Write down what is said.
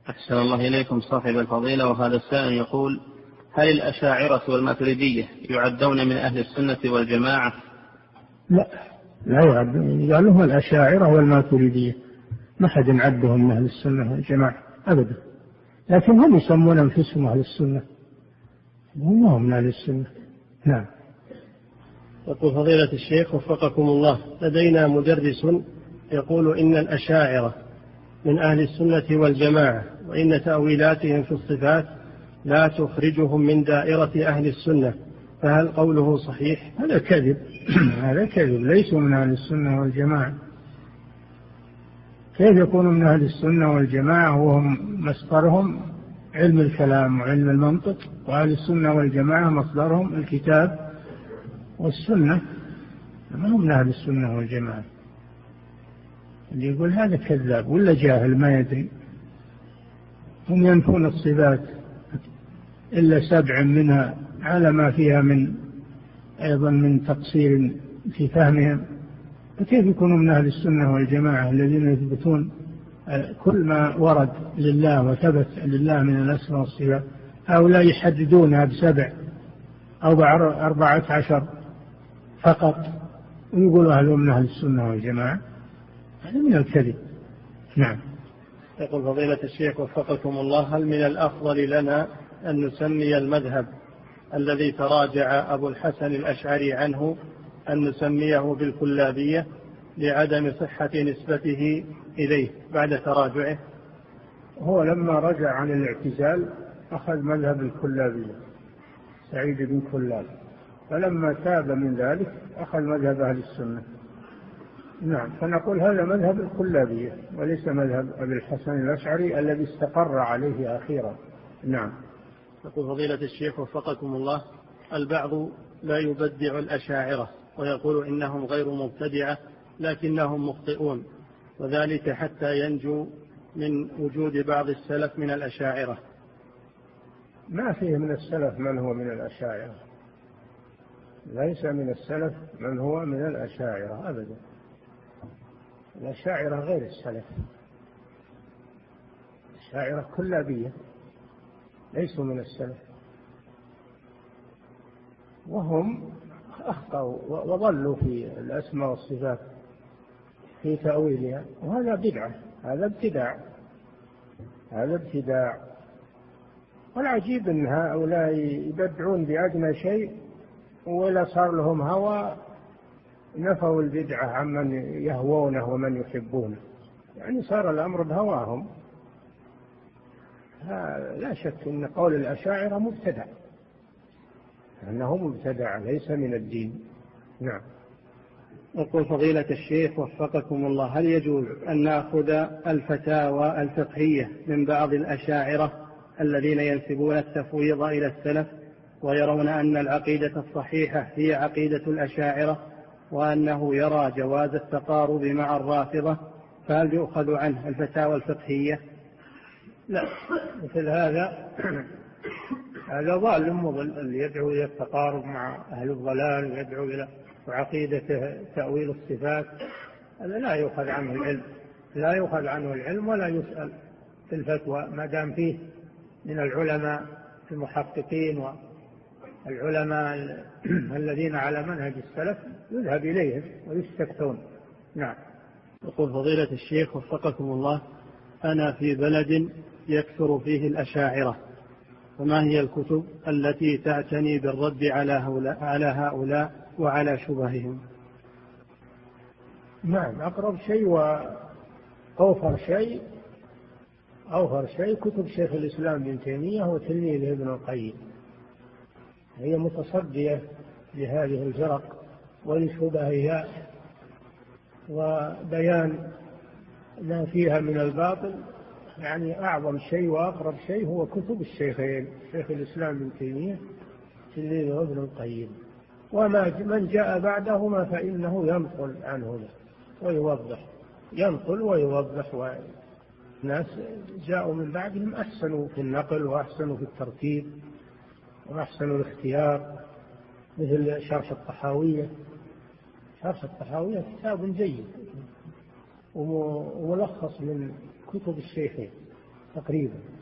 أحسن الله إليكم صاحب الفضيلة. وهذا السائل يقول: هل الأشاعرة والماتريدية يعدون من أهل السنة والجماعة؟ لا يعدون، قالوا الأشاعرة والماتريدية ما حد عدهم من أهل السنة والجماعة أبدا، لكن هم يسمون أنفسهم أهل السنة، هم من أهل السنة. نعم. يقول: فضيلة الشيخ وفقكم الله، لدينا مدرس يقول إن الأشاعرة من أهل السنة والجماعة، وإن تأويلاتهم في الصفات لا تخرجهم من دائرة أهل السنة، فهل قوله صحيح؟ هذا كذب. هذا كذب، ليسوا من أهل السنة والجماعة. كيف يكونوا من أهل السنة والجماعة وهم مصدرهم علم الكلام وعلم المنطق، وأهل السنة والجماعة مصدرهم الكتاب والسنة؟ ما هم من أهل السنة والجماعة. اللي يقول هذا كذاب ولا جاهل ما يدري. هم ينفون الصفات إلا 7 منها على ما فيها من أيضا من تقصير في فهمهم، فكيف يكونوا من أهل السنة والجماعة الذين يثبتون كل ما ورد لله وثبت لله من الأسماء والصفات؟ هؤلاء يحددونها ب7 أو ب14 فقط ويقولوا أهلهم من أهل السنة والجماعة. هذا من الكذب. نعم. يقول: فضيلة الشيخ وفقكم الله، هل من الأفضل لنا أن نسمي المذهب الذي تراجع أبو الحسن الأشعري عنه أن نسميه بالكلابية لعدم صحة نسبته إليه بعد تراجعه؟ هو لما رجع عن الاعتزال أخذ مذهب الكلابية، سعيد بن كلاب، فلما تاب من ذلك أخذ مذهب أهل السنة. نعم. فنقول هذا مذهب الكلابية وليس مذهب أبي الحسن الأشعري الذي استقر عليه أخيرا. نعم. يقول: فضيلة الشيخ وفقكم الله، البعض لا يبدع الأشاعرة ويقول إنهم غير مبتدعة لكنهم مخطئون، وذلك حتى ينجو من وجود بعض السلف من الأشاعرة. ما فيه من السلف من هو من الأشاعرة، ليس من السلف من هو من الأشاعرة أبدا. الأشاعرة غير السلف، الأشاعرة كلابية ليسوا من السلف، وهم أخطأوا وضلوا في الأسماء والصفات في تأويلها، وهذا بدعة، هذا ابتداع. والعجيب أن هؤلاء يبدعون بأدنى شيء، وإذا صار لهم هوى نفوا البدعة عمن يهوونه ومن يحبونه، يعني صار الأمر بهواهم. لا شك أن قول الأشاعرة مبتدع، أنه مبتدع ليس من الدين. نعم. يقول: فضيلة الشيخ وفقكم الله، هل يجوز أن نأخذ الفتاوى الفقهية من بعض الأشاعرة الذين ينسبون التفويض إلى السلف ويرون أن العقيدة الصحيحة هي عقيدة الأشاعرة، وأنه يرى جواز التقارب مع الرافضة، فهل يؤخذ عنه الفتاوى الفقهية؟ لا، مثل هذا ضال مضل، اللي يدعو إلى التقارب مع أهل الضلال ويدعو إلى عقيدة تأويل الصفات، هذا لا يؤخذ عنه العلم ولا يسأل في الفتوى، ما دام فيه من العلماء المحققين والعلماء الذين على منهج السلف يذهب إليهم ويستفتون. نعم. يقول: فضيلة الشيخ وفقكم الله، أنا في بلد يكثر فيه الأشاعرة، وما هي الكتب التي تعتني بالرد على هؤلاء وعلى شبههم؟ نعم. أقرب شيء وأوفر شيء كتب شيخ الإسلام ابن تيمية وتلميذه ابن القيم، هي متصدية لهذه الفرق ولشبهها وبيان ما فيها من الباطل. يعني أعظم شيء وأقرب شيء هو كتب الشيخين، شيخ الإسلام ابن تيمية تلميذه ابن القيم، ومن جاء بعدهما فإنه ينقل عنه ويوضح، والناس جاءوا من بعدهم أحسنوا في النقل وأحسنوا في الترتيب وأحسنوا الاختيار، مثل شرح الطحاوية كتاب جيد وملخص من كتب الشيخين. تقريبا.